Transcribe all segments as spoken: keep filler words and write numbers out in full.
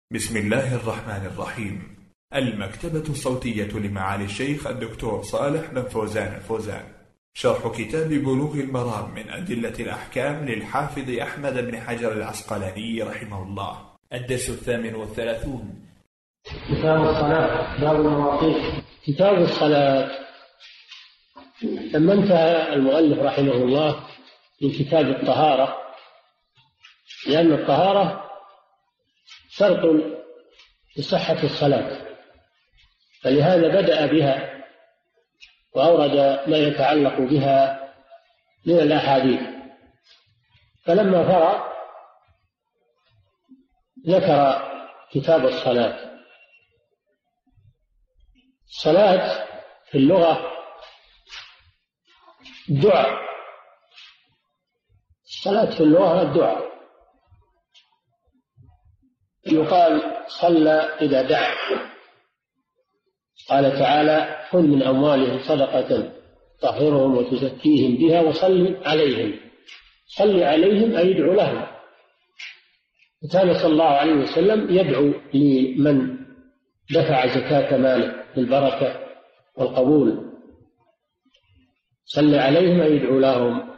بسم الله الرحمن الرحيم. المكتبة الصوتية لمعالي الشيخ الدكتور صالح بن فوزان الفوزان، شرح كتاب بلوغ المرام من أدلة الأحكام للحافظ أحمد بن حجر العسقلاني رحمه الله، الدرس الثامن والثلاثون. كتاب الصلاة، باب المواقيت. كتاب الصلاة لما انتهى المؤلف رحمه الله من كتاب الطهارة، لأن الطهارة شرط لصحة الصلاة، فلهذا بدأ بها وأورد ما يتعلق بها من الأحاديث. فلما فرغ ذكر كتاب الصلاة. الصلاة في اللغة الدعاء، الصلاة في اللغة الدعاء. يقال صلى إذا دعا، قال تعالى: خذ من أموالهم صدقة تطهرهم وتزكيهم بها وصل عليهم. صل عليهم أي يدعو لهم. وكان صلى الله عليه وسلم يدعو لمن دفع زكاة ماله بالبركة والقبول. صل عليهم أي يدعو لهم.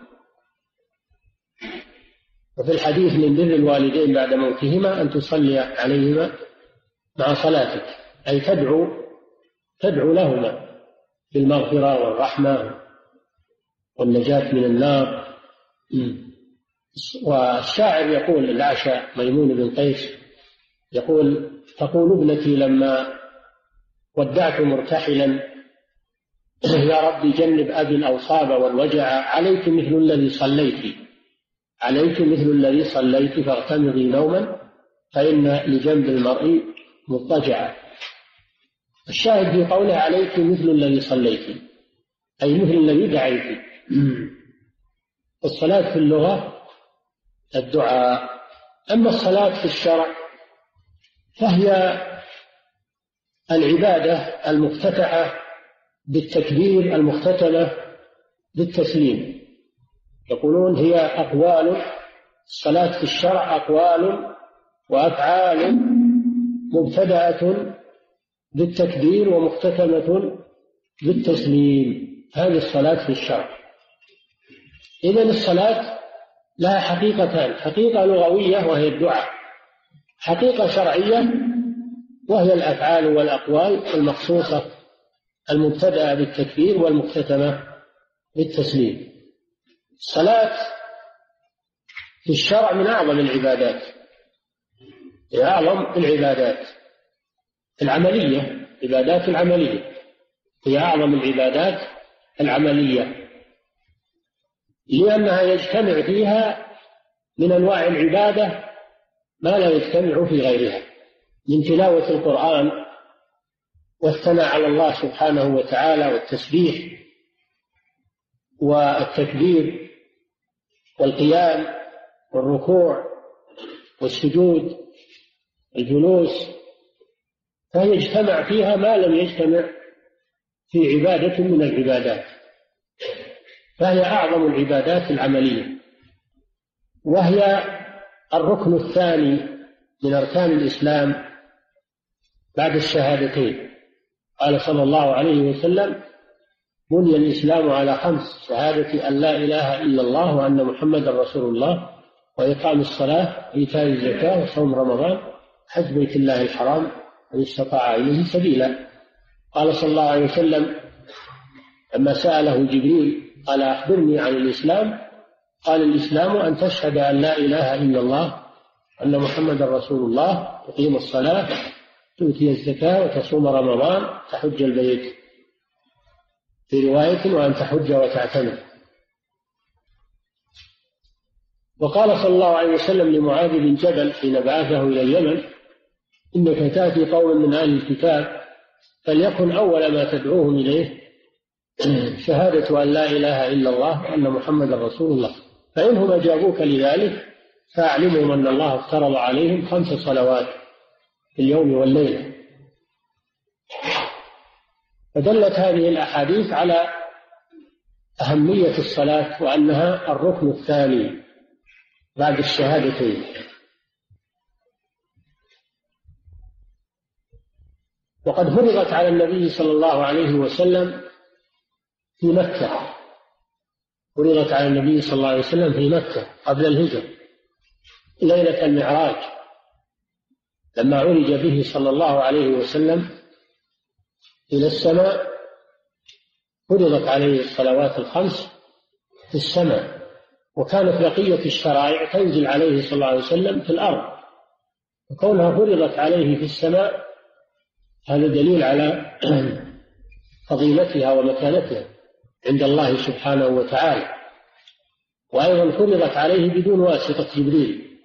وفي الحديث من بر الوالدين بعد موتهما أن تصلي عليهما مع صلاتك، أي تدعو تدعو لهما بالمغفرة والرحمة والنجاة من النار. والشاعر يقول، الأعشى ميمون بن قيس يقول: تقول ابنتي لما ودعت مرتحلا: يا رب جنب أبي الأوصاب والوجع، عليك مثل الذي صليت عليك مثل الذي صليت فاغتمضي نوما فإن لجنب المرء مضطجعا. الشاهد في قوله عليك مثل الذي صليت أي مثل الذي دعيت. الصلاة في اللغة الدعاء. أما الصلاة في الشرع فهي العبادة المفتتحة بالتكبير المختتمة بالتسليم. يقولون هي أقوال، الصلاة في الشرع أقوال وأفعال مبتدأة بالتكبير ومختتمة بالتسليم. هذه الصلاة في الشرع. إذن الصلاة لها حقيقتان: حقيقة لغوية وهي الدعاء، حقيقة شرعية وهي الأفعال والأقوال المخصوصة المبتدأة بالتكبير والمختتمة بالتسليم. الصلاة في الشرع من أعظم العبادات، هي أعظم العبادات العملية، عبادات العملية هي أعظم العبادات العملية، لأنها يجتمع فيها من أنواع العبادة ما لا يجتمع في غيرها، من تلاوة القرآن والثناء على الله سبحانه وتعالى والتسبيح والتكبير والقيام والركوع والسجود والجلوس، فهي يجتمع فيها ما لم يجتمع في عبادة من العبادات، فهي أعظم العبادات العملية، وهي الركن الثاني من أركان الإسلام بعد الشهادتين. قال صلى الله عليه وسلم: بني الإسلام على خمس: شهادة أن لا إله إلا الله وأن محمدا رسول الله، وإقام الصلاة وإيتاء الزكاة وصوم رمضان، حج بيت الله الحرام من استطاع إليه سبيلا. قال صلى الله عليه وسلم لما سأله جبريل قال: أخبرني عن الإسلام، قال: الإسلام أن تشهد أن لا إله إلا الله وأن محمدا رسول الله، تقيم الصلاة، تؤتي الزكاة، وتصوم رمضان، تحج البيت، في رواية وأن تحج وتعتمر. وقال صلى الله عليه وسلم لمعاذ بن جبل حين بعثه إلى اليمن: إنك تأتي قوم من أهل الكتاب فليكن أول ما تدعوهم إليه شهادة أن لا إله إلا الله وأن محمدا رسول الله، فإنهم أجابوك لذلك فأعلمهم أن الله افترض عليهم خمس صلوات في اليوم والليلة. فدلت هذه الأحاديث على أهمية الصلاة وأنها الركن الثاني بعد الشهادتين. وقد فرضت على النبي صلى الله عليه وسلم في مكة، فرضت على النبي صلى الله عليه وسلم في مكة قبل الهجرة ليلة المعراج، لما عرج به صلى الله عليه وسلم إلى السماء فرضت عليه الصلوات الخمس في السماء، وكانت بقية الشرائع تنزل عليه صلى الله عليه وسلم في الأرض، وكونها فرضت عليه في السماء هذا دليل على فضيلتها ومكانتها عند الله سبحانه وتعالى. وأيضا فرضت عليه بدون واسطة جبريل،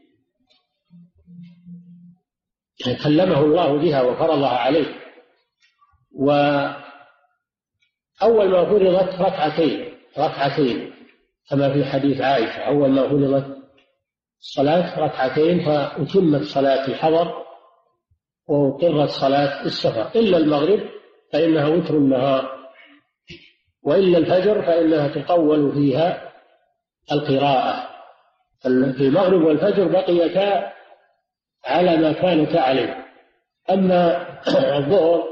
كلمه الله بها وفرضها عليه. وأول ما فرضت ركعتين ركعتين كما في حديث عائشة، أول ما فرضت الصلاة ركعتين، فأتمت صلاة الحضر وأقرت صلاة السفر، إلا المغرب فإنها وتر النهار، وإلا الفجر فإنها تطول فيها القراءة. في المغرب والفجر بقيتا على ما كانتا عليه. أما الظهر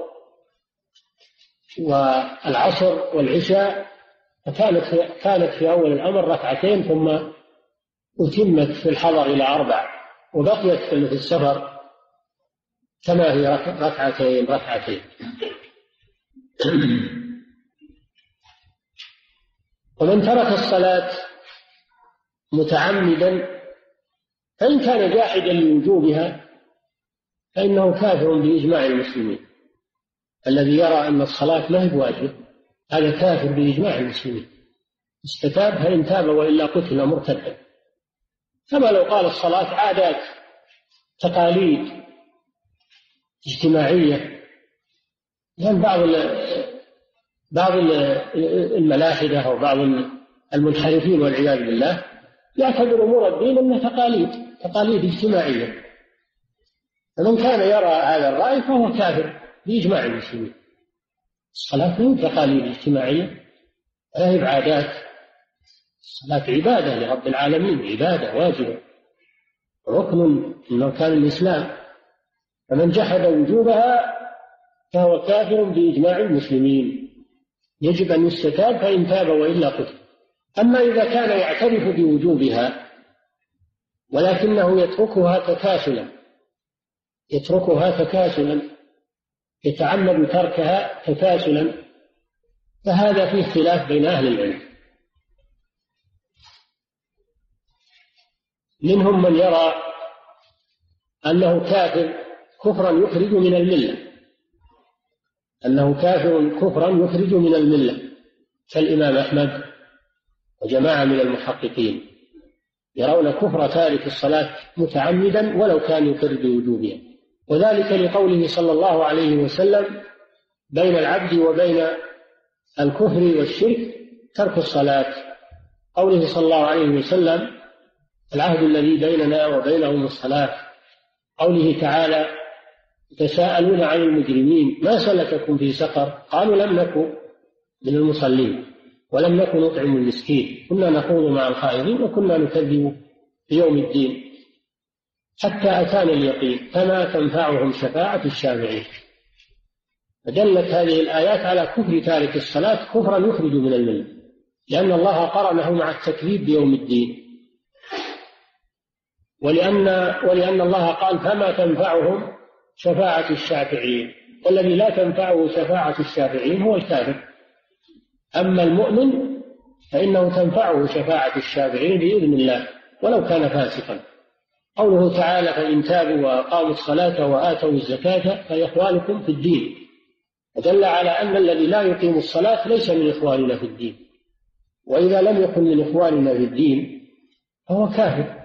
والعصر والعشاء فكانت كانت في أول الأمر ركعتين، ثم أتمت في الحضر إلى أربع، وبقيت في السفر كما هي ركعتين ركعتين. ومن ترك الصلاة متعمدا فإن كان جاحدا لوجوبها فإنه كافر بإجماع المسلمين. الذي يرى أن الصلاة ما هي بواجب هذا كافر بإجماع المسلمين، استتاب فإن تاب وإلا قتل مرتدا. كما لو قال الصلاة عادات تقاليد اجتماعية، يعني بعض بعض الملاحدة أو بعض المنحرفين والعياذ بالله يعتبر أمور الدين أنها تقاليد تقاليد اجتماعية، فمن كان يرى هذا الرأي فهو كافر بإجماع المسلمين. الصلاة هي تقاليد اجتماعية، لا هي عادات. الصلاة عبادة لرب العالمين، عبادة واجبة، ركن من أركان الإسلام، فمن جحد وجوبها فهو كافر بإجماع المسلمين، يجب أن يستتاب فإن تاب وإلا قتل. أما إذا كان يعترف بوجوبها ولكنه يتركها تكاسلا يتركها تكاسلا يتعمد تركها تكاسلا فهذا فيه خلاف بين أهل العلم. منهم من يرى أنه كافر كفرا يخرج من الملة أنه كافر كفرا يخرج من الملة كالإمام أحمد وجماعة من المحققين يرون كفر تارك الصلاة متعمدا ولو كان يقر بوجوبها، وذلك لقوله صلى الله عليه وسلم: بين العبد وبين الكفر والشرك ترك الصلاة. قوله صلى الله عليه وسلم: العهد الذي بيننا وبينهم الصلاة. قوله تعالى: يتساءلون عن المجرمين ما سلككم في سقر؟ قالوا لم نكن من المصلين ولم نكن نطعم المسكين كنا نخوض مع الخائضين وكنا نكذب بيوم الدين حتى أتانا اليقين فما تنفعهم شفاعة الشافعين. فدلت هذه الآيات على كفر تارك الصلاة كفرا يخرج من الملة، لأن الله قرنه مع التكذيب بيوم الدين، ولأن, ولأن الله قال: فما تنفعهم شفاعة الشافعين، والذي لا تنفعه شفاعة الشافعين هو الكافر. أما المؤمن فإنه تنفعه شفاعة الشافعين بإذن الله ولو كان فاسقا. قوله تعالى: فإن تابوا وأقاموا الصلاة وآتوا الزكاة فإخوانكم في الدين، ودل على أن الذي لا يقيم الصلاة ليس من إخواننا في الدين، وإذا لم يكن من إخواننا في الدين فهو كافر.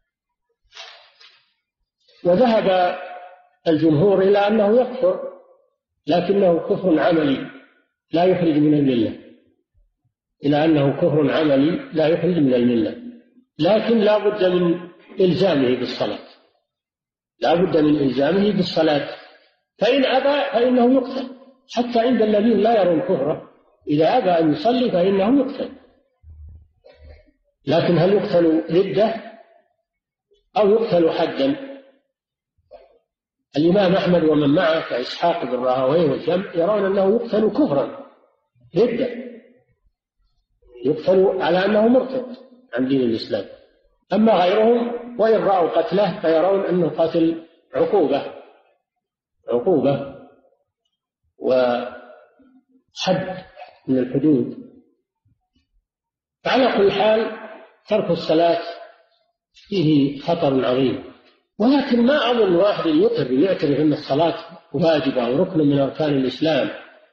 وذهب الجمهور إلى أنه يكفر لكنه كفر عملي لا يخرج من الملة، إلى أنه كفر عملي لا يخرج من الملة، لكن لا بد من إلزامه بالصلاة لا بد من إلزامه بالصلاة فإن أبى فإنه يقتل، حتى عند الذين لا يرون كفره إذا أبى أن يصلي فإنه يقتل. لكن هل يقتل ردة أو يقتل حدا؟ الإمام أحمد ومن معه كإسحاق بن راهويه والجمع يرون أنه يقتل كفرا ردة، يقتل على أنه مرتد عن دين الإسلام. أما غيرهم وإن رأوا قتله فيرون أنه قتل عقوبة عقوبة وحد من الحدود. على كل حال ترك الصلاة فيه خطر عظيم، ولكن ما أظن واحد يقر يعترف أن الصلاة واجبة وركن من أركان الإسلام،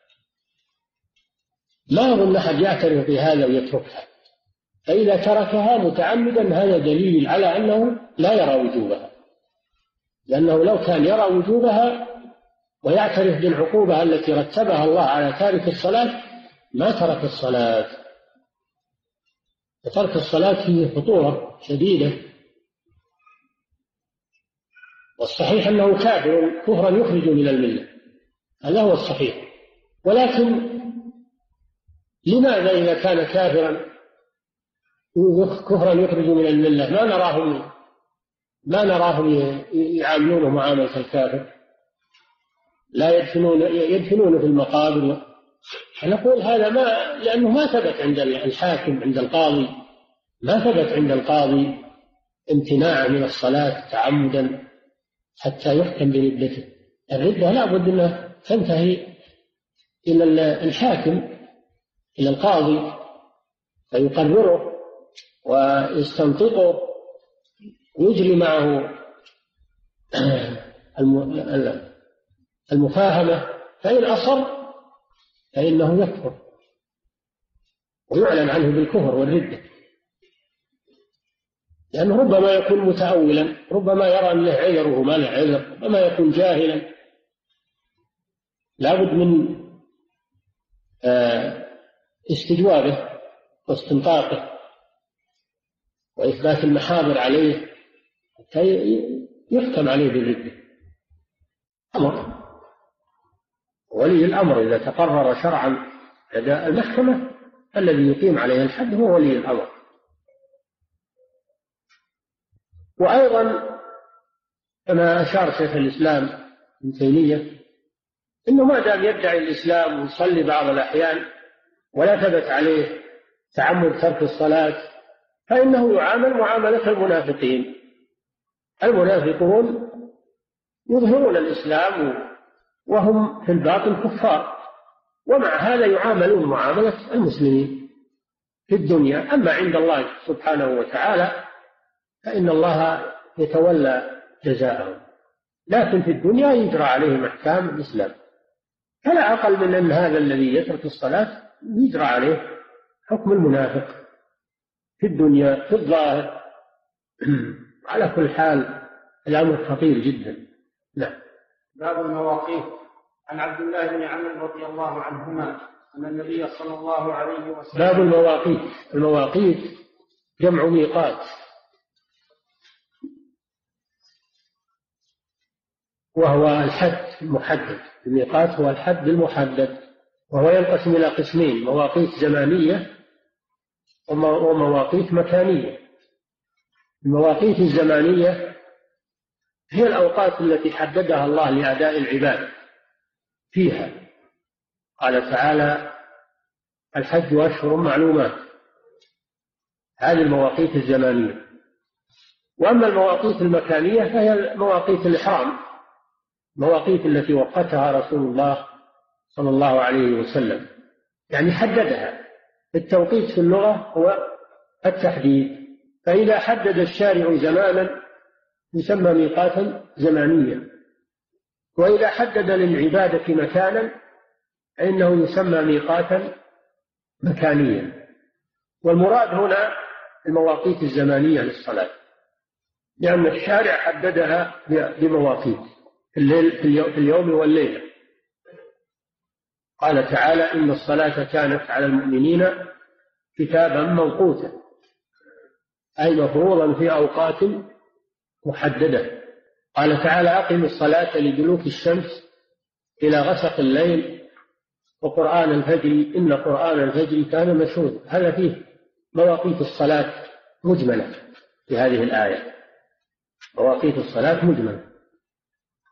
ما أظن أحد يعترف بهذا ويتركها، فإذا تركها متعمدا هذا دليل على أنه لا يرى وجوبها، لأنه لو كان يرى وجوبها ويعترف بالعقوبة التي رتبها الله على تارك الصلاة ما ترك الصلاة. وترك الصلاة فيه خطورة شديدة، والصحيح أنه كافر كفرا يخرج من الملة، هذا هو الصحيح. ولكن لماذا إذا كان كافرا كفرا يخرج من الملة ما نراهم ما نراهم يعاملونه معاملة الكافر، لا يدفنون يدفنون في المقابر؟ نقول هذا ما لأنه ما ثبت عند الحاكم عند القاضي، ما ثبت عند القاضي امتناع من الصلاة تعمدا حتى يحكم بردته. الردة لا بد أنها تنتهي إلى الحاكم إلى القاضي فيقرره ويستنطقه ويجري معه المفاهمة، فإن أصر فإنه يكفر ويعلن عنه بالكفر والردة، لأنه ربما يكون متأولا، ربما يرى أن له عذر وهو ما له عذر، ربما يكون جاهلا. لابد من استجوابه واستنطاقه وإثبات المحاضر عليه حتى يحكم عليه بالردة. أمر ولي الأمر إذا تقرر شرعا لدى المحكمة الذي يقيم عليه الحد هو ولي الأمر. وأيضا كما أشار شيخ الإسلام ابن تيمية إنه ما دام يدعي الإسلام ويصلي بعض الأحيان ولا ثبت عليه تعمد ترك الصلاة فإنه يعامل معاملة المنافقين. المنافقون يظهرون الإسلام وهم في الباطن كفار، ومع هذا يعاملون معاملة المسلمين في الدنيا. أما عند الله سبحانه وتعالى فإن الله يتولى جزاءهم، لكن في الدنيا يجرى عليهم أحكام الإسلام، فلا أقل من أن هذا الذي يترك الصلاة يجرى عليه حكم المنافق في الدنيا في الظاهر. على كل حال الأمر خطير جدا. نعم. باب المواقيت. عن عبد الله بن عمرو رضي الله عنهما أن النبي صلى الله عليه وسلم. باب المواقيت. المواقيت جمع ميقات، وهو الحد المحدد. الميقات هو الحد المحدد، وهو ينقسم إلى قسمين: مواقيت زمانية ومواقيت مكانية. المواقيت الزمانية هي الأوقات التي حددها الله لأداء العبادة فيها. قال تعالى: الحج أشهر معلومات. هذه المواقيت الزمانية. وأما المواقيت المكانية فهي مواقيت الإحرام، مواقيت التي وقتها رسول الله صلى الله عليه وسلم، يعني حددها. التوقيت في اللغة هو التحديد، فإذا حدد الشارع زمانا يسمى ميقاتا زمانيا، وإذا حدد للعبادة مكانا فإنه يسمى ميقاتا مكانيا. والمراد هنا المواقيت الزمانية للصلاة، لأن الشارع حددها بمواقيت الليل في اليوم والليلة. قال تعالى: إن الصلاة كانت على المؤمنين كتابا موقوتا، أي مفروضا في أوقات محددة. قال تعالى: أقم الصلاة لدلوك الشمس إلى غسق الليل وقرآن الفجر إن قرآن الفجر كان مشهودا. هذا فيه مواقيت الصلاة مجملة في هذه الآية، مواقيت الصلاة مجملة.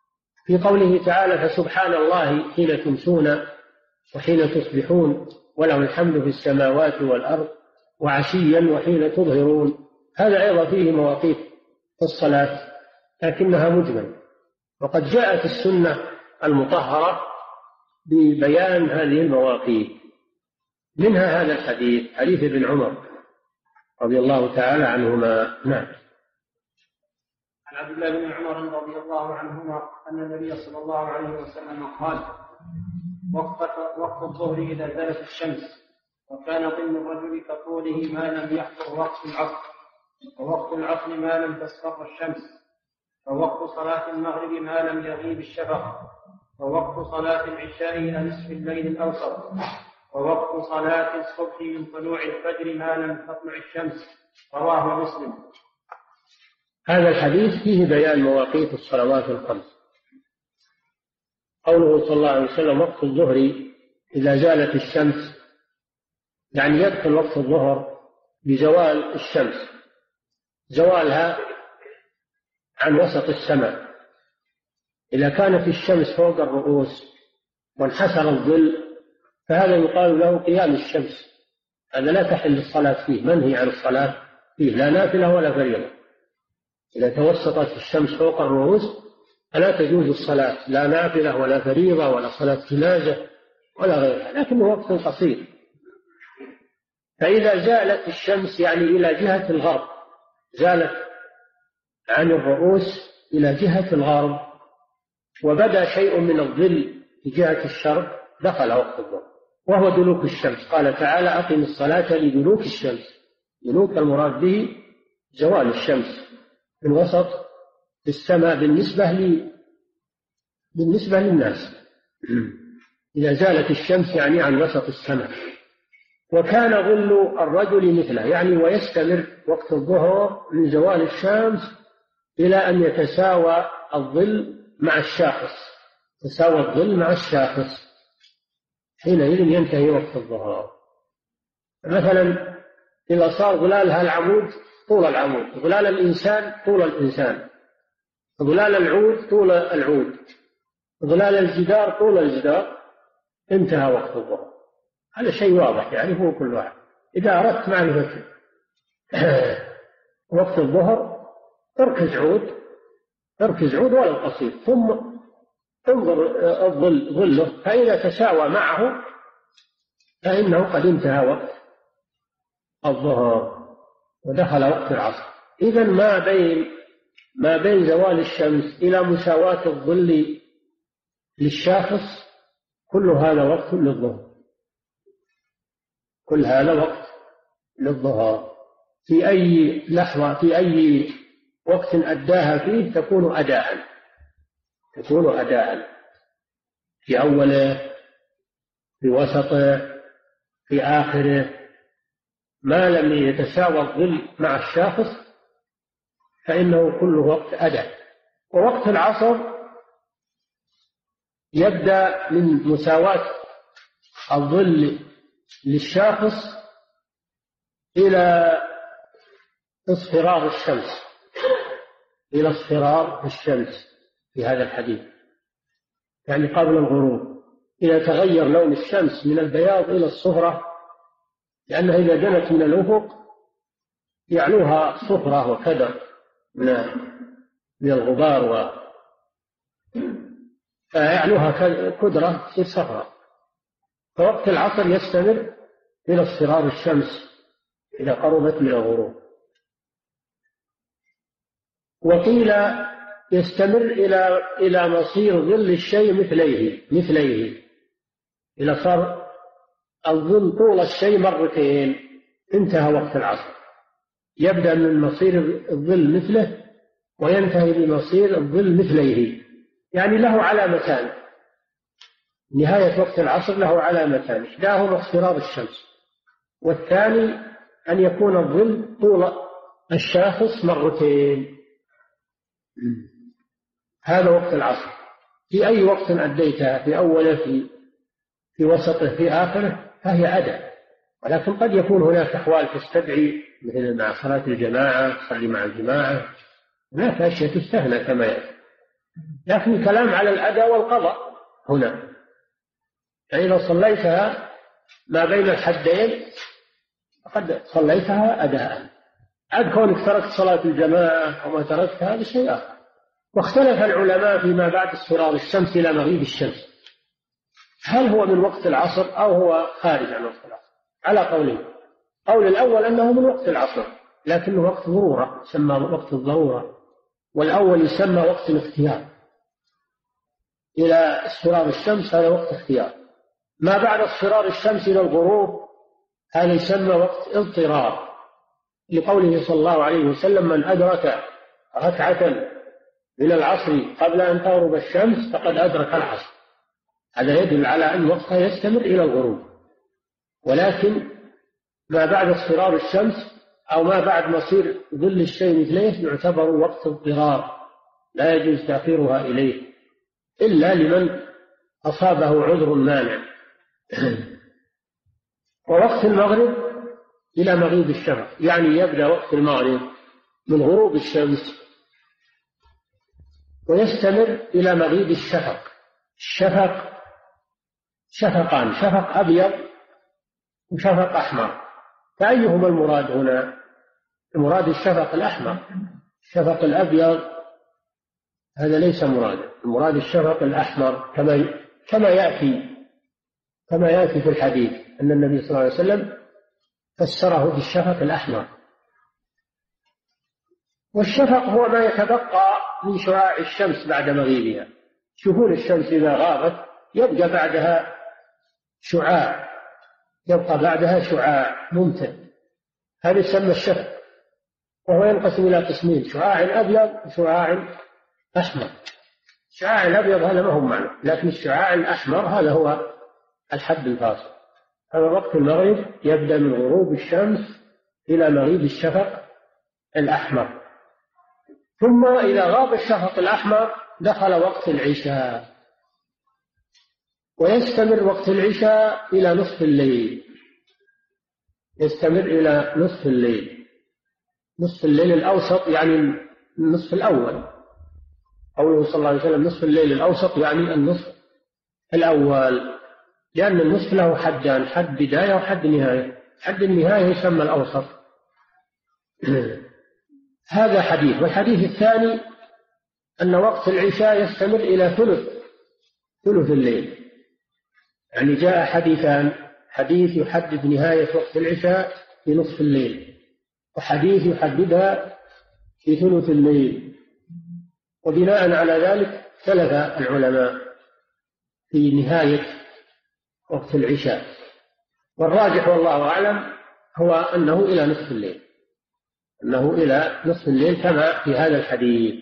في قوله تعالى فسبحان الله حين تمسون وحين تصبحون وله الحمد في السماوات والأرض وعشيا وحين تظهرون. هذا أيضا فيه مواقيت الصلاة لكنها مجمل، وقد جاءت السنة المطهرة ببيان هذه المواقيت، منها هذا الحديث، حديث ابن عمر رضي الله تعالى عنهما. نعم. عن عبد الله بن عمر رضي الله عنهما أن النبي صلى الله عليه وسلم قال وقت, وقت الظهر إذا زالت الشمس، وكان ظل الرجل كطوله ما لم يحضر وقت العصر، ووقت العصر ما لم تصفر الشمس، ووقت صلاة المغرب ما لم يغيب الشفق، ووقت صلاة العشاء إلى نصف الليل الأوسط، ووقت صلاة الصبح من طلوع الفجر ما لم تطلع الشمس. رواه مسلم. هذا الحديث فيه بيان مواقيت الصلوات الخمس. قوله صلى الله عليه وسلم وقت الظهر إذا زالت الشمس، يعني يدخل وقت الظهر بزوال الشمس، زوالها عن وسط السماء. إذا كانت الشمس فوق الرؤوس وانحسر الظل فهذا يقال له قيام الشمس، هذا لا تحل الصلاة فيه، منهي عن الصلاة فيه، لا نافلة ولا فريضة. إذا توسطت الشمس فوق الرؤوس فلا تجوز الصلاة، لا نافلة ولا فريضة ولا صلاة جنازة ولا غيرها، لكنه وقت قصير. فإذا زالت الشمس يعني إلى جهة الغرب، زالت عن الرؤوس إلى جهة الغرب وبدأ شيء من الظل في جهة الشرق، دخل وقت الظهر وهو دلوك الشمس. قال تعالى أقم الصلاة لدلوك الشمس. دلوك المراد به زوال الشمس من وسط السماء بالنسبة لي بالنسبة للناس. إذا زالت الشمس يعني عن وسط السماء. وكان ظل الرجل مثله، يعني ويستمر وقت الظهر من زوال الشمس إلى أن يتساوى الظل مع الشاخص، تساوى الظل مع الشاخص، حينئذ ينتهي وقت الظهر. مثلا إذا صار ظلالها العمود طول العمود، ظلال الإنسان طول الإنسان، ظلال العود طول العود، ظلال الجدار طول الجدار، انتهى وقت الظهر. هذا شيء واضح يعرفه كل واحد. إذا أردت معرفة وقت الظهر اركز عود، اركز عود ولو قصير، ثم انظر الظل ظله، فإذا تساوى معه فإنه قد انتهى وقت الظهر ودخل وقت العصر. إذن ما بين ما بين زوال الشمس إلى مساواة الظل للشاخص كل هذا وقت للظهر، كل هذا وقت للظهر. في أي لحظة في أي وقت أداها فيه تكون أداء، تكون أداء في أوله في وسطه في آخره، ما لم يتساوى الظل مع الشاخص فإنه كل وقت أداء. ووقت العصر يبدأ من مساواة الظل للشاخص إلى اصفرار الشمس، إلى اصفرار الشمس في هذا الحديث، يعني قبل الغروب. إذا تغير لون الشمس من البياض إلى الصفرة، لأنها إذا دنت من الأفق يعلوها صفرة وكدر من من الغبار و فيعلوها كدرة في الصفرة. فوقت العصر يستمر إلى اصفرار الشمس إذا قربت من الغروب. وقيل يستمر إلى إلى مصير ظل الشيء مثليه مثليه إلى صار الظل طول الشيء مرتين، انتهى وقت العصر. يبدأ من مصير الظل مثله وينتهي بمصير الظل مثليه، يعني له علامتان. نهاية وقت العصر له علامتان، إحداهما اصفرار الشمس، والثاني أن يكون الظل طول الشاخص مرتين. هذا وقت العصر. في أي وقت أديتها، في أوله في في وسطه في آخره، فهي أداء. ولكن قد يكون هناك أحوال تستدعي، مثل مع صلاة الجماعة تصلي مع الجماعة، هناك أشياء تستهنى كما يأتي. لكن كلام على الأداء والقضاء هنا، يعني لو صليتها ما بين الحدين فقد صليتها أداء. عاد كونك تركت صلاة الجماعة أو ما تركتها هذا شيء آخر. واختلف العلماء فيما بعد اصفرار الشمس إلى مغيب الشمس، هل هو من وقت العصر أو هو خارج عن وقت العصر؟ على قولين. قول الأول أنه من وقت العصر لكنه وقت ضرورة يسمى وقت الضرورة، والأول يسمى وقت الاختيار. إلى اصفرار الشمس هذا وقت اختيار. ما بعد اصفرار الشمس إلى الغروب هذا يسمى وقت اضطرار، لقوله صلى الله عليه وسلم: من أدرك ركعة من العصر قبل أن تغرب الشمس فقد أدرك العصر. هذا يدل على أن وقتها يستمر إلى الغروب. ولكن ما بعد اصفرار الشمس أو ما بعد مصير ظل الشيء مثليه يعتبر وقت اضطرار، لا يجوز تأخيرها إليه إلا لمن أصابه عذر مانع. ووقت المغرب إلى مغيب الشفق، يعني يبدأ وقت المغرب من غروب الشمس ويستمر إلى مغيب الشفق. الشفق شفقان، شفق أبيض وشفق أحمر، فأيهما المراد هنا؟ المراد الشفق الأحمر. الشفق الأبيض هذا ليس مراد، المراد الشفق الأحمر كما كما يأتي كما يأتي في الحديث أن النبي صلى الله عليه وسلم فسره بالشفق الأحمر. والشفق هو ما يتبقى من شعاع الشمس بعد مغيبها. شوفون الشمس إذا غابت يبقى بعدها شعاع، يبقى بعدها شعاع ممتد، هذا يسمى الشفق، وهو ينقسم إلى قسمين: شعاع أبيض وشعاع أحمر. الشعاع الأبيض هذا ما هو معنى، لكن الشعاع الأحمر هذا هو الحد الفاصل. هذا وقت المغرب يبدأ من غروب الشمس إلى مغيب الشفق الأحمر. ثم إذا غاب الشفق الأحمر دخل وقت العشاء، ويستمر وقت العشاء إلى نصف الليل، يستمر إلى نصف الليل. نصف الليل الأوسط يعني النصف الأول، قوله صلى الله عليه وسلم: نصف الليل الأوسط يعني النصف الأول، لأن النصف له حدان: حد بداية وحد نهاية. حد النهاية يسمى الأوسط. هذا حديث. والحديث الثاني أن وقت العشاء يستمر إلى ثلث ثلث الليل، يعني جاء حديثان: حديث يحدد نهاية وقت العشاء في نصف الليل، وحديث يحددها في ثلث الليل. وبناء على ذلك اختلف العلماء في نهاية وقت العشاء، والراجح والله أعلم هو أنه إلى نصف الليل، أنه إلى نصف الليل كما في هذا الحديث.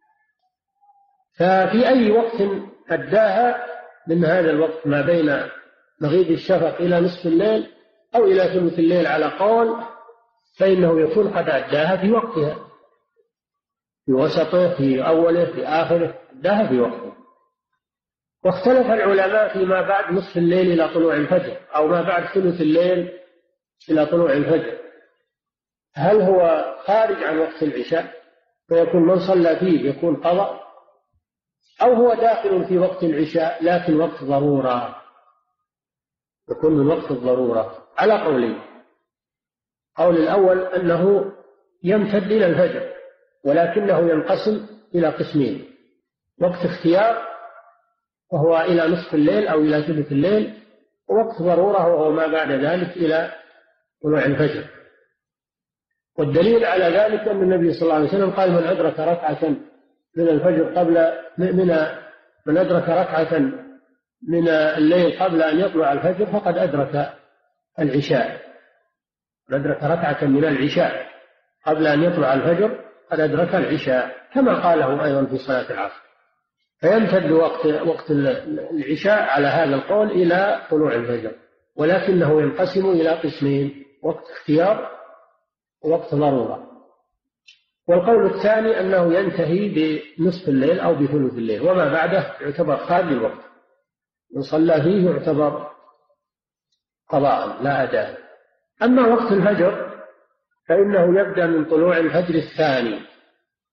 ففي أي وقت أداها من هذا الوقت ما بين مغيب الشفق إلى نصف الليل أو إلى ثلث الليل على قول، فإنه يكون قد أداها في وقتها، في وسطه، في أوله، في آخره، أداها في وقته. واختلف العلماء فيما بعد نصف الليل إلى طلوع الفجر أو ما بعد ثلث الليل إلى طلوع الفجر، هل هو خارج عن وقت العشاء فيكون من صلى فيه يكون قضاء، أو هو داخل في وقت العشاء لكن وقت ضرورة، يكون من وقت الضرورة؟ على قولين: قول الأول أنه يمتد إلى الفجر، ولكنه ينقسم إلى قسمين: وقت اختيار وهو إلى نصف الليل أو إلى ثلث الليل، ووقت ضرورة وهو ما بعد ذلك إلى طلوع الفجر. والدليل على ذلك أن النبي صلى الله عليه وسلم قال: من أدرك ركعة من الفجر قبل من من أدرك ركعة من الليل قبل أن يطلع الفجر فقد أدرك العشاء. من أدرك ركعة من العشاء قبل أن يطلع الفجر قد أدرك العشاء، كما قاله أيضا في صلاة العصر. فيمتد وقت وقت العشاء على هذا القول إلى طلوع الفجر، ولكنه ينقسم إلى قسمين: وقت اختيار ووقت ضرورة. والقول الثاني أنه ينتهي بنصف الليل أو بثلث الليل، وما بعده يعتبر خارج الوقت، من صلى فيه يعتبر قضاء لا أداء. أما وقت الفجر فإنه يبدأ من طلوع الفجر الثاني،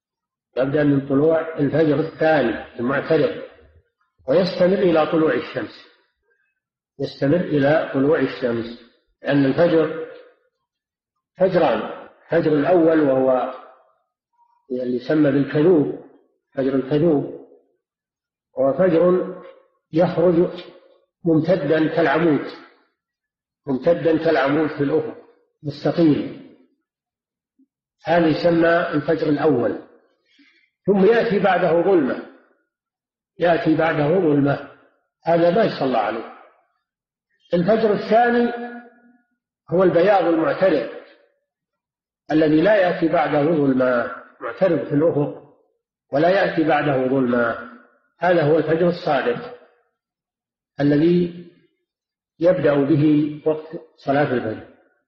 يبدأ من طلوع الفجر الثاني المعترض ويستمر إلى طلوع الشمس، يستمر إلى طلوع الشمس، لأن الفجر فجران: فجر الأول وهو اللي يسمى بالكذوب، فجر الكذوب، وهو فجر يخرج ممتدا كالعمود، ممتدا كالعمود في الأفق مستقيم، هذا يسمى الفجر الأول. ثم يأتي بعده ظلمة، يأتي بعده ظلمة، هذا ما يصلى عليه. الفجر الثاني هو البياض المعترض الذي لا يأتي بعده ظلمة، معترض في الأفق ولا يأتي بعده ظلمة، هذا هو الفجر الصادق الذي يبدأ به وقت صلاة الفجر،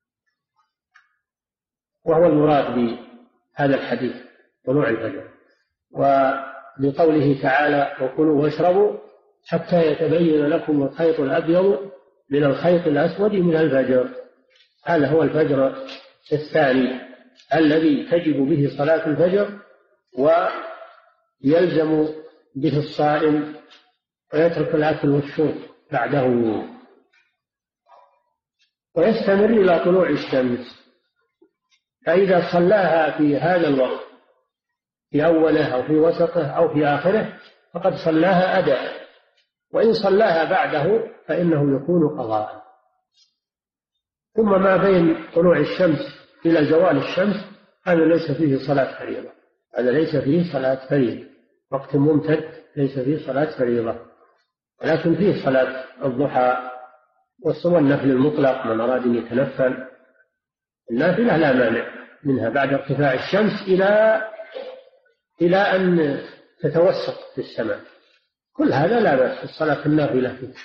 وهو المراد بهذا الحديث طلوع الفجر. وبقوله تعالى: وكلوا واشربوا حتى يتبين لكم الخيط الأبيض من الخيط الأسود من الفجر، هذا هو الفجر الثاني الذي تجب به صلاة الفجر ويلزم به الصائم ويترك الأكل والشرب بعده، ويستمر إلى طلوع الشمس. فإذا صلاها في هذا الوقت في أوله أو في وسطه أو في آخره فقد صلاها أداء، وإن صلاها بعده فإنه يكون قضاء. ثم ما بين طلوع الشمس إلى زوال الشمس هذا ليس فيه صلاة فريضة، هذا ليس فيه صلاة فريضة، وقت ممتد ليس فيه صلاة فريضة، ولكن فيه صلاة الضحى والصوم النفل المطلق، من أراد أن يتنفل النافلة لا مانع منها بعد ارتفاع الشمس إلى إلى أن تتوسط في السماء، كل هذا لا بأس الصلاة النافلة فيه.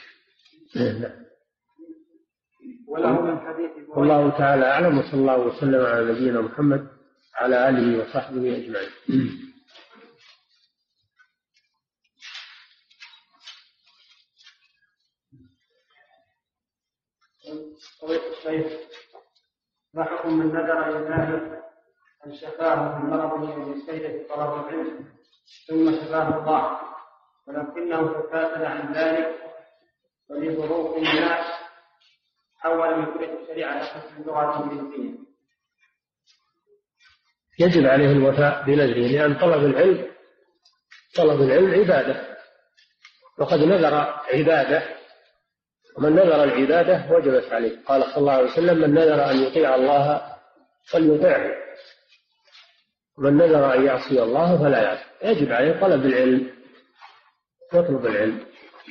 وله من حديث والله تعالى أعلم، وصلى الله وسلم على نبينا محمد على آله وصحبه أجمعين. قضية الشيخ: ما حكم من نذر لله أن شفاه من مرضه وبالسيد في طلب العلم ثم شفاه الله ولكنه تكاسل عن ذلك ولظروف الناس حول من كلية الشريعة إلى قسم اللغة الإنجليزية؟ يجب عليه الوفاء بنذره، لأن طلب العلم طلب العلم عبادة، وقد نذر عبادة، ومن نذر العبادة وجبت عليه. قال صلى الله عليه وسلم: من نذر أن يطيع الله فليطيعه، ومن نذر أن يعصي الله فلا يعصي. يجب عليه طلب العلم، يطلب العلم.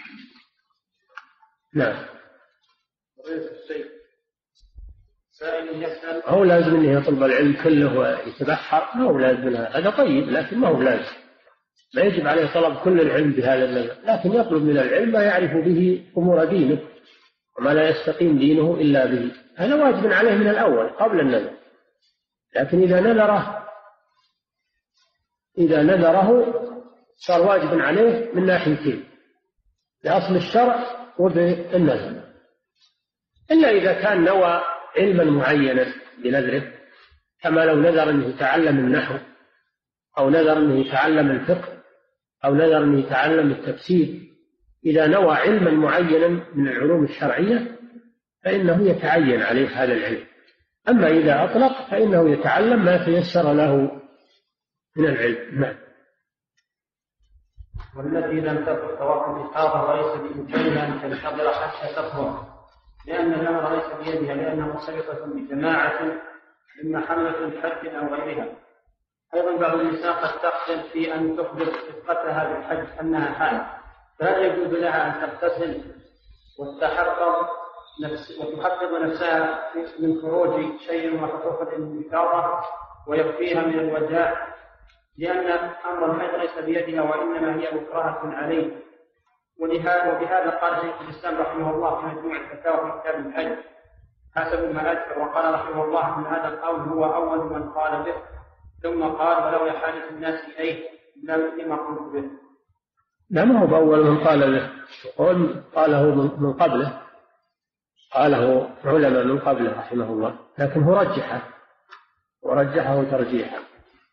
نعم. هو لازم أنه يطلب العلم كله ويتبحر، ما هو لازم، هذا طيب لكن ما هو لازم، ما يجب عليه طلب كل العلم بهذا النذر، لكن يطلب من العلم ما يعرف به أمور دينه وما لا يستقيم دينه إلا به، هذا واجب عليه من الأول قبل النذر. لكن إذا نذره إذا نذره صار واجب عليه من ناحيتين: بأصل الشرع وبالنذر، إلا إذا كان نوى علما معينا بنذره، كما لو نذر أنه يتعلم النحو، أو نذر أنه يتعلم الفقه، أو نذر أنه يتعلم التفسير. إذا نوى علما معينا من العلوم الشرعية فإنه يتعين عليه هذا العلم. أما إذا أطلق فإنه يتعلم ما تيسر له من العلم. نعم. والتي لم تكن توقف الحاضر وليس بإمكانها أن تنتظر حتى تطهر، لأن الأمر ليس بيدها، لأنها مرتبطة بجماعة إما حملة الحج أو غيرها. أيضا بعض النساء قد تقصد في أن تخبر رفقتها بالحج أنها حائض، فهل يجوز لها أن تغتسل وتحفظ نفس وتحفظ نفسها من خروج شيء وتأخذ الإفاضة ويكفيها من الوجاع، لأن أمر الحج ليس بيدها وإنما هي مكرهة عليه؟ وبهذا قال شيخ الإسلام رحمه الله في مجموع الفتاوى في كتاب الحج حسب ما أذكر، وقال رحمه الله: من هذا القول هو أول من قال به، ثم قال: ولو لحاجة الناس إليه لما قلت به. لا، ما هو بأول من قال به، قال قاله من قبله، قاله علماء من قبله رحمه الله، لكن هو رجحه ورجحه ترجيحا.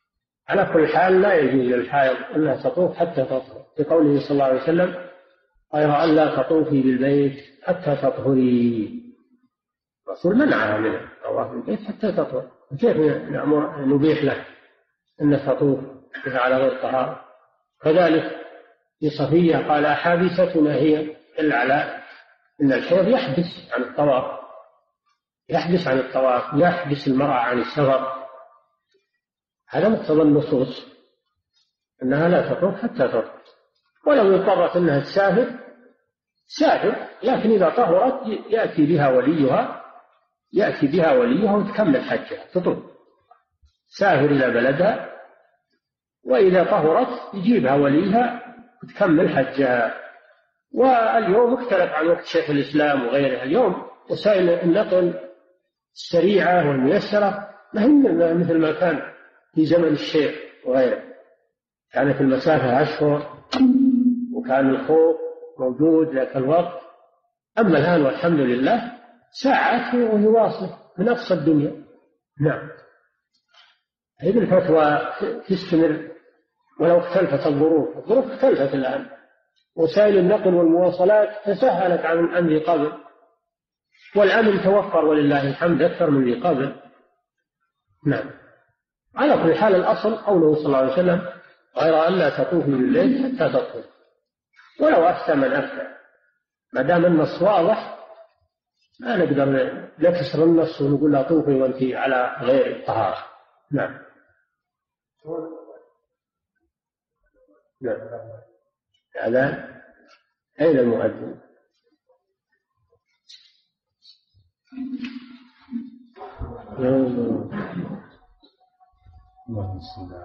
على كل حال لا يجوز للحائض أنها تطوف حتى تطهر، في قوله صلى الله عليه وسلم: غير أن لا تطوفي بالبيت حتى تطهري. الرسول منعها من الطواف بالبيت حتى تطهر، كيف نبيح له أن تطوف على غير طهارة؟ كذلك في صفية قال: أحابستنا هي إلا على إن الحيض يحبس عن الطواف، يحبس عن الطواف، يحبس المرأة عن السفر. هذا مقتضى النصوص أنها لا تطوف حتى تطهر، ولو اضطرت أنها تسافر سافر، لكن إذا طهرت يأتي بها وليها يأتي بها وليها وتكمل حجها تطوف، سافر إلى بلدها، وإذا طهرت يجيبها وليها وتكمل حجها. واليوم مختلف عن وقت شيخ الإسلام وغيره، اليوم وسائل النقل السريعة والميسرة ما هي مثل ما كان في زمن الشيخ وغيره، كانت المسافة أشهر وكان الخوف موجود ذاك الوقت. أما الآن والحمد لله ساعات وهي واصلة من أقصى الدنيا. نعم، هذه الفتوى تستمر ولو اختلفت الظروف، الظروف اختلفت الآن، وسائل النقل والمواصلات تسهلت عن عن ذي قبل، والأمن توفر ولله الحمد أكثر من ذي قبل. نعم، على كل حال الأصل قوله صلى الله عليه وسلم: غير أن لا تطوفي بالليل حتى تطهر. ولو أفتى من أفتى، ما دام النص واضح ما نقدر نكسر النص ونقول لا طوفي وأنت على غير الطهارة. نعم. نعم. الأذان أين المؤذن؟ اللهم صل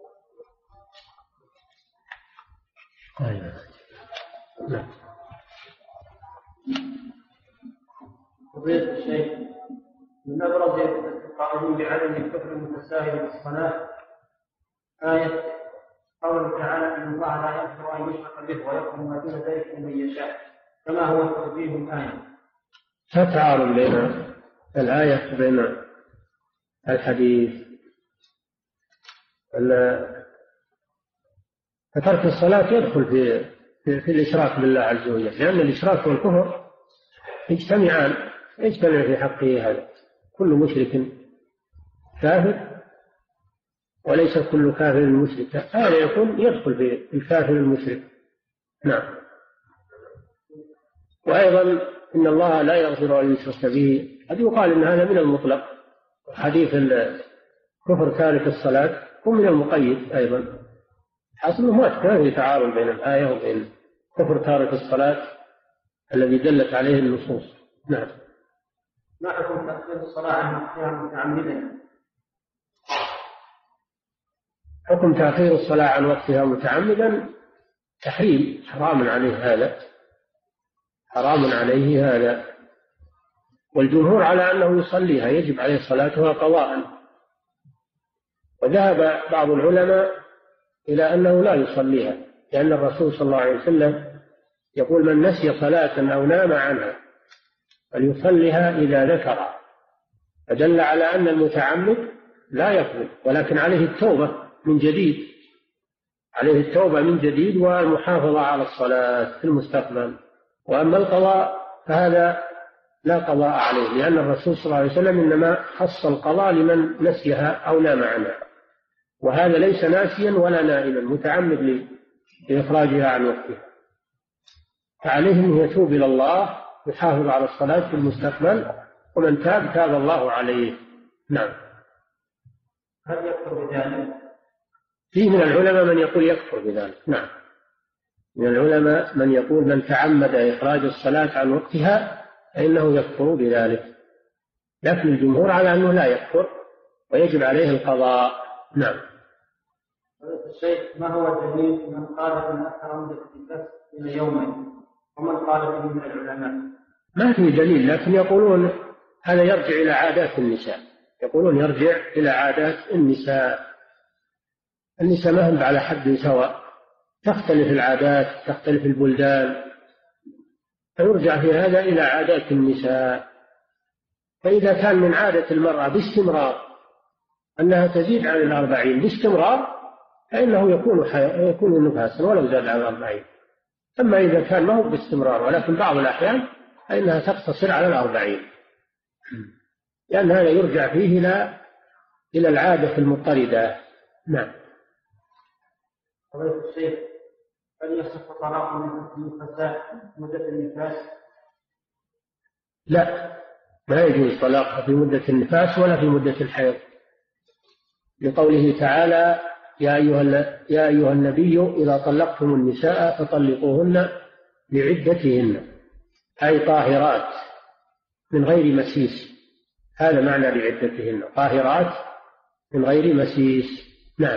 على نعم. فضيلة الشيخ، من أبرز القائلين بعدم الكفر المتساهل بالصلاة آية قوله تعالى: إن الله لا يغفر أن يشرك به ويغفر ما دون ذلك لمن يشاء، كما هو توجيه الآية. لا تعارض بين الآية وبين الحديث. فترك الصلاة يدخل في في, في الإشراك بالله عز وجل، لأن الإشراك والكفر يجتمعان يجتمع في حقه هذا. كل مشرك كافر وليس كل كافر مشرك، هذا يكون يدخل في الكافر المشرك. نعم. وأيضا إن الله لا يغفر أن يشرك به، قد يقال إن هذا من المطلق، حديث كفر تارك الصلاة هو من المقيد أيضا. حاصل ما في تعارض بين الآية وبين كفر تارك الصلاة الذي دلت عليه النصوص. نعم. ما حكم تأخير الصلاة عن وقتها متعمدا؟ حكم تأخير الصلاة عن وقتها متعمدا تحريم، حرام عليه هذا، حرام عليه هذا. والجمهور على أنه يصليها، يجب عليه صلاتها قضاء. وذهب بعض العلماء إلى أنه لا يصليها، لأن الرسول صلى الله عليه وسلم يقول: من نسي صلاة أو نام عنها فليصلها إذا ذكرها. فدل على أن المتعمد لا يقبل، ولكن عليه التوبة من جديد، عليه التوبة من جديد والمحافظة على الصلاة في المستقبل. وأما القضاء فهذا لا قضاء عليه، لأن الرسول صلى الله عليه وسلم إنما خص القضاء لمن نسيها أو نام عنها، وهذا ليس ناسيا ولا نائما، متعمد لإخراجها عن وقتها، فعليه أن يتوب إلى الله يحافظ على الصلاة في المستقبل، ومن تاب تاب الله عليه. نعم. هل يكفر بذلك؟ فيه من العلماء من يقول يكفر بذلك. نعم، من العلماء من يقول من تعمد إخراج الصلاة عن وقتها فإنه يكفر بذلك، لكن الجمهور على أنه لا يكفر ويجب عليه القضاء. نعم. الشيخ، ما هو الدليل من قال أن أكثر مدة البث إلى يومين، ومن قال به من العلماء؟ ما في دليل، لكن يقولون هذا يرجع إلى عادات النساء، يقولون يرجع إلى عادات النساء. النساء ما هم على حد سواء، تختلف العادات، تختلف البلدان، فيرجع في هذا إلى عادات النساء. فإذا كان من عادة المرأة باستمرار أنها تزيد عن الأربعين باستمرار فإنه يكون حي... يكون نفاسا ولو زاد عن الأربعين. أما إذا كان ما هو باستمرار ولكن بعض الأحيان فإنها تقتصر على الأربعين، لأن هذا يرجع فيه إلى إلى العادة المضطردة. نعم. فضيلة الشيخ، هل يصح طلاق النفساء مدة النفاس؟ لا، ما يجوز طلاقها في مدة النفاس ولا في مدة الحيض، لقوله تعالى: يا أيها يا أيها النبي إذا طلقتم النساء فطلقوهن لعدتهن، أي طاهرات من غير مسيس. هذا معنى لعدتهن، طاهرات من غير مسيس. نعم.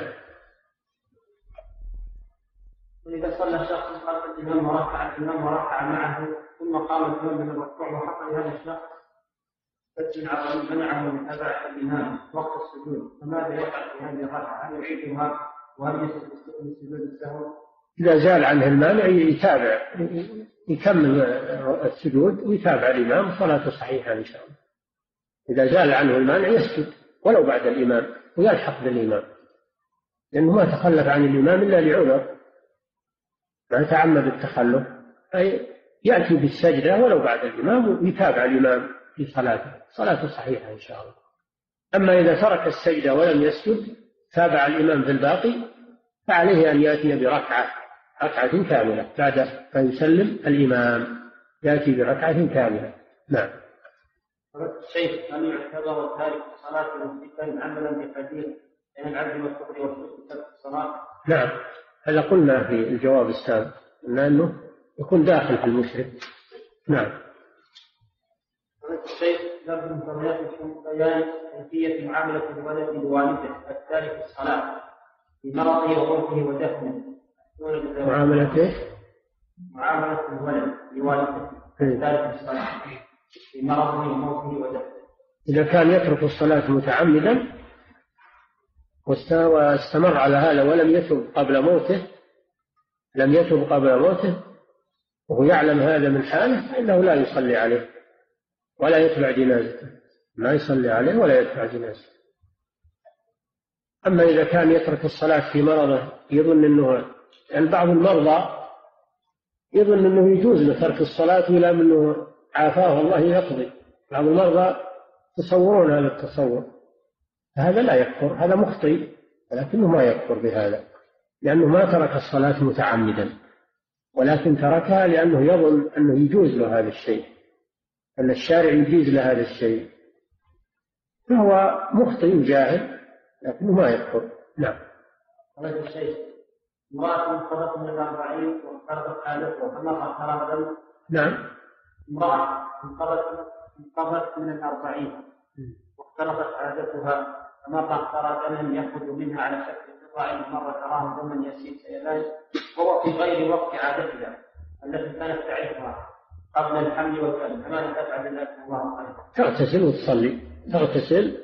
وإذا صلى شخص خلف الإمام وركع الإمام وركع معه ثم قام الإمام من الركوع وحصل لهذا الشخص فتح عظيم منعه من متابعة الإمام وقت السجود، فماذا يفعل في هذه الركعة؟ هل يعيدها وهل يسجد سجود السهو؟ إذا زال عنه المانع يتابع، يكمل السجود ويتابع الإمام، صلاته صحيحة إن شاء الله. إذا زال عنه المانع يسجد ولو بعد الإمام ويلحق بالإمام، لأنه ما تخلف عن الإمام إلا لعذر، ما تعمد التخلف، أي يأتي بالسجدة ولو بعد الإمام ويتابع الإمام في صلاته، صلاته صحيحة إن شاء الله. أما إذا ترك السجدة ولم يسجد تابع الإمام في الباقي فعليه أن يأتي بركعة ركعة كاملة بعد أن يسلم الإمام، يأتي بركعة كاملة. نعم. الشيخ، هل يعتبر تارك الصلاة المشركا عملا بحديث بين العبد والكفر والشرك ترك الصلاة؟ نعم، هذا قلنا في الجواب السابق أنه يكون داخل في المشرك. نعم. الشيخ، لابد من فضيلتكم بيان كيفية معاملة الولد لوالده التارك الصلاة في مرضه وموته ودفنه. معاملة ايش؟ معاملة الولد لوالده التارك الصلاة في مرضه وموته ودفنه. إذا كان يترك الصلاة متعمدا واستمر على هذا ولم يتب قبل موته لم يتب قبل موته وهو يعلم هذا من حاله فإنه لا يصلي عليه ولا يتبع جنازته، ما يصلي عليه ولا يتبع جنازته. أما إذا كان يترك الصلاة في مرضه يظن أنه، يعني بعض المرضى يظن أنه يجوز له ترك الصلاة إلى أنه عافاه الله يقضي، بعض المرضى تصورون هذا التصور، هذا لا يكفر، هذا مخطئ، ولكنه ما يكفر بهذا لأنه ما ترك الصلاة متعمدا، ولكن تركها لأنه يظن أنه يجوز له هذا الشيء، أن الشارع يجيز له هذا الشيء، فهو مخطئ جاهل لكنه ما يكفر. نعم. هذا الشيء امرأة انقضت من الأربعين واختلطت حالتها فما ترى دم. نعم. امرأة انقضت انقضت من الأربعين واختلطت عادتها فما ترى دما يخرج منها على شكل قطع مرة تراه دما يسيل سيلان وهو في غير وقت عادتها التي كانت تعرفها قبل الحمل والكلب، فماذا تفعل لله الله خيرا؟ تغتسل وتصلي، تغتسل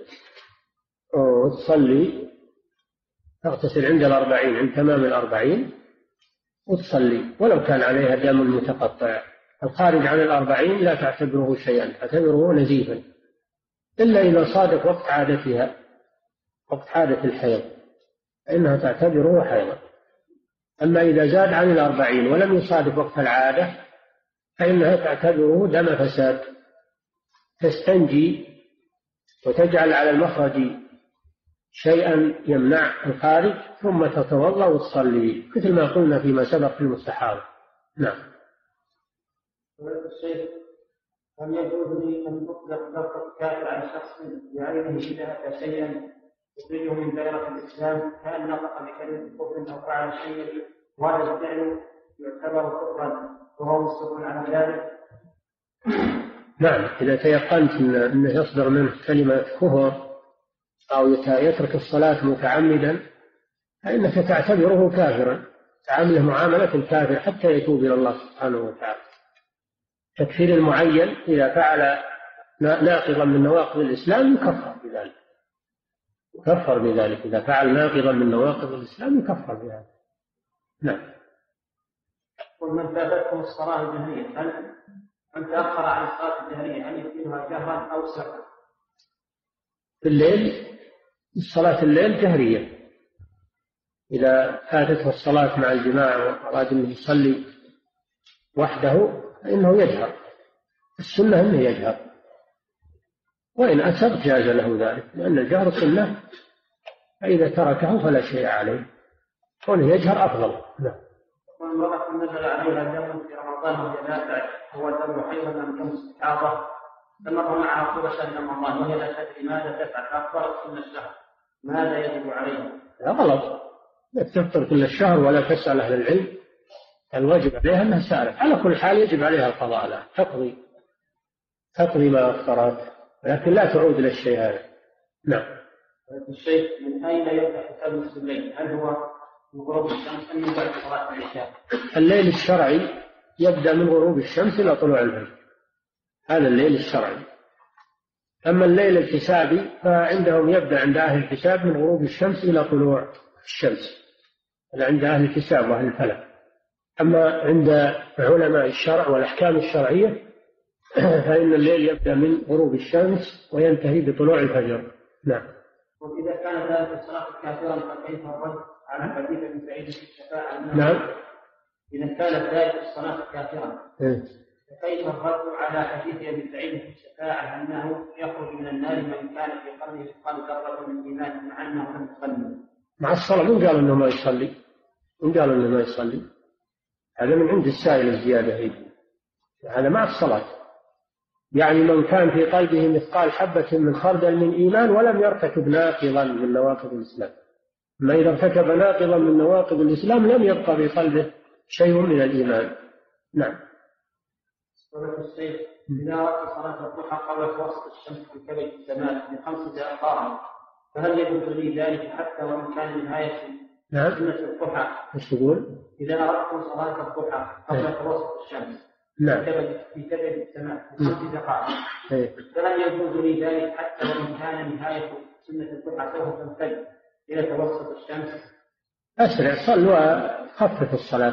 وتصلي، تغتسل عند الأربعين، عند تمام الأربعين وتصلي ولو كان عليها دم متقطع. الخارج عن الأربعين لا تعتبره شيئا، تعتبره نزيفا إلا إذا صادف وقت عادتها، وقت عادة الحيض فإنها تعتبره حيضا. أما إذا زاد عن الأربعين ولم يصادف وقت العادة فإنها تعتبره دم فساد، تستنجي وتجعل على المخرج شيئا يمنع الخارج ثم تتوضأ وتصلي مثل ما قلنا فيما سبق في المستحاضة. نعم. الشيخ، هل يجوز لي أن أطلق لفظ الكافر على شخص بعينه إذا أتى شيئا يخرجه من دائرة الإسلام كأن نطق بكلمة كفر أو فعل شيئا وهذا الفعل يعتبر كفرا وهو مصر على ذلك؟ نعم، إذا تيقنت أنه يصدر منه كلمة كفر أو يترك الصلاة متعمدا فإنك تعتبره كافرا، تعامله معاملة الكافر حتى يتوب إلى الله سبحانه وتعالى. تكفير المعين إذا فعل ناقضا من نواقض الإسلام يكفر بذلك، يكفر بذلك إذا فعل ناقضا من نواقض الإسلام يكفر بذلك. نعم. ومن فاتته الصلاة الجهرية هل من تأخر عن الصلاة الجهرية هل يكفيها جهرا أو سرا؟ في الليل صلاة الليل جهرية، إذا فاتته الصلاة مع الجماعة وأراد أن يصلي وحده فإنه يجهر، السنة أنه يجهر، وإن أسر جاز له ذلك، لأن الجهر سنة، فإذا تركه فلا شيء عليه، كونه يجهر أفضل. نعم. والمرأة نزل عليها دم في رمضان وهي لا تعرف هو دم حيض أم دم استحاضة، تمر معها طول شهر رمضان وهي لا تدري ماذا تفعل، أفطرت كل الشهر، ماذا يجب عليها؟ لا غلط، لا تفطر كل الشهر ولا تسأل أهل العلم، الواجب عليها أنها سألت، على كل حال يجب عليها القضاء لها، تقضي تقضي ما أفطرت، لكن لا تعود إلى الشيء هذا. نعم. الشيخ، من أين يبدأ حساب نصف الليل؟ هل هو من غروب الشمس أم من بعد صلاة العشاء؟ الليل الشرعي يبدأ من غروب الشمس إلى طلوع الفجر، هذا الليل الشرعي. أما الليل الحسابي فعندهم يبدأ عند أهل الحساب من غروب الشمس إلى طلوع الشمس، هذا عند أهل الحساب وأهل الفلك. أما عند علماء الشرع والأحكام الشرعية فإن الليل يبدأ من غروب الشمس وينتهي بطلوع الفجر. نعم. وإذا كان ذلك الصلاة كافرا فكيف الرد على حديث ابن سعيد في الشفاعة؟ نعم. إذا كانت ذلك الصلاة كافرا إيه؟ فكيف الرد على حديث ابن سعيد في الشفاعة أنه يخرج من النار من كان في قلبه مثقال ذرة من إيمان مع أنه لم يصلي؟ مع الصلاة من قال إنه ما يصلي؟ من قال إنه ما يصلي؟ هذا من عند السائل الزيادة هي، هذا مع الصلاة، يعني من كان في قلبه مثقال حبة من خردل من إيمان ولم يرتكب ناقضا من نواقض الإسلام. ما إذا ارتكب ناقضا من نواقض الإسلام لم يبقى في قلبه شيء من الإيمان. نعم. سورة السيف، إذا رأت صلاة الضحى قبل وسط الشمس في كبد السماء بخمس دقائق فهل يجوز لي ذلك حتى وإن كان نهاية نعم. سنة الضحى؟ ايش تقول؟ إذا أردت صلاة الضحى قبل وسط الشمس نعم. في كبد السماء بخمس دقائق إيه؟ فهل يجوز لي ذلك حتى وإن كان نهاية سنة الضحى سوف تمتد إلى توسط الشمس؟ أسرع، صل وخفف الصلاة،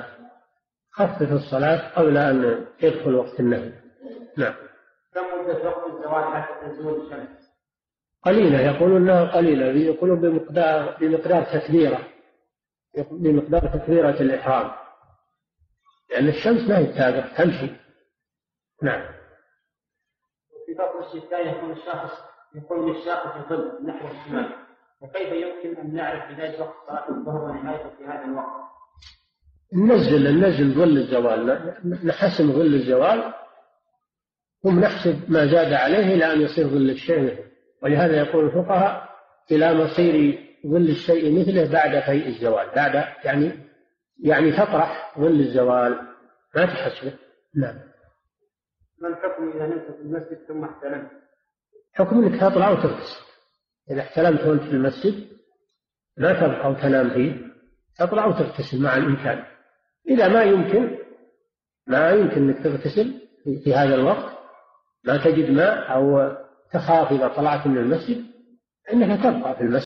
خفف الصلاة قبل أن يدخل وقت النهي. نعم. كم مدة وقت الزوال حتى تزول الشمس؟ قليلة، يقولون أنها قليلة، يقولون بمقدار بمقدار تكبيرة بمقدار تكبيرة الإحرام، لأن الشمس ما هي تابع تمشي. نعم. في فصل الشتاء يكون الشخص يكون للشاقة ظل نحو الشمال، وكيف يمكن أن نعرف بداية وقت صلاة الظهر ونهايته في هذا الوقت؟ ننزل ننزل ظل الزوال، نحسم ظل الزوال ثم نحسب ما زاد عليه إلى أن يصير ظل الشيء مثله، ولهذا يقول الفقهاء إلى مصير ظل الشيء مثله بعد فيء الزوال، بعد يعني يعني تطرح ظل الزوال ما تحسبه. نعم. ما الحكم إذا نمت في المسجد ثم احتلمت؟ حكم انك تطلع وتغتسل، إذا احتلمت وانت في المسجد لا تبقى وتنام فيه، تطلع وتغتسل مع الإمكان. إذا ما يمكن ما يمكن انك تغتسل في هذا الوقت، ما تجد ماء أو تخاف إذا طلعت من المسجد، إنك تبقى في المسجد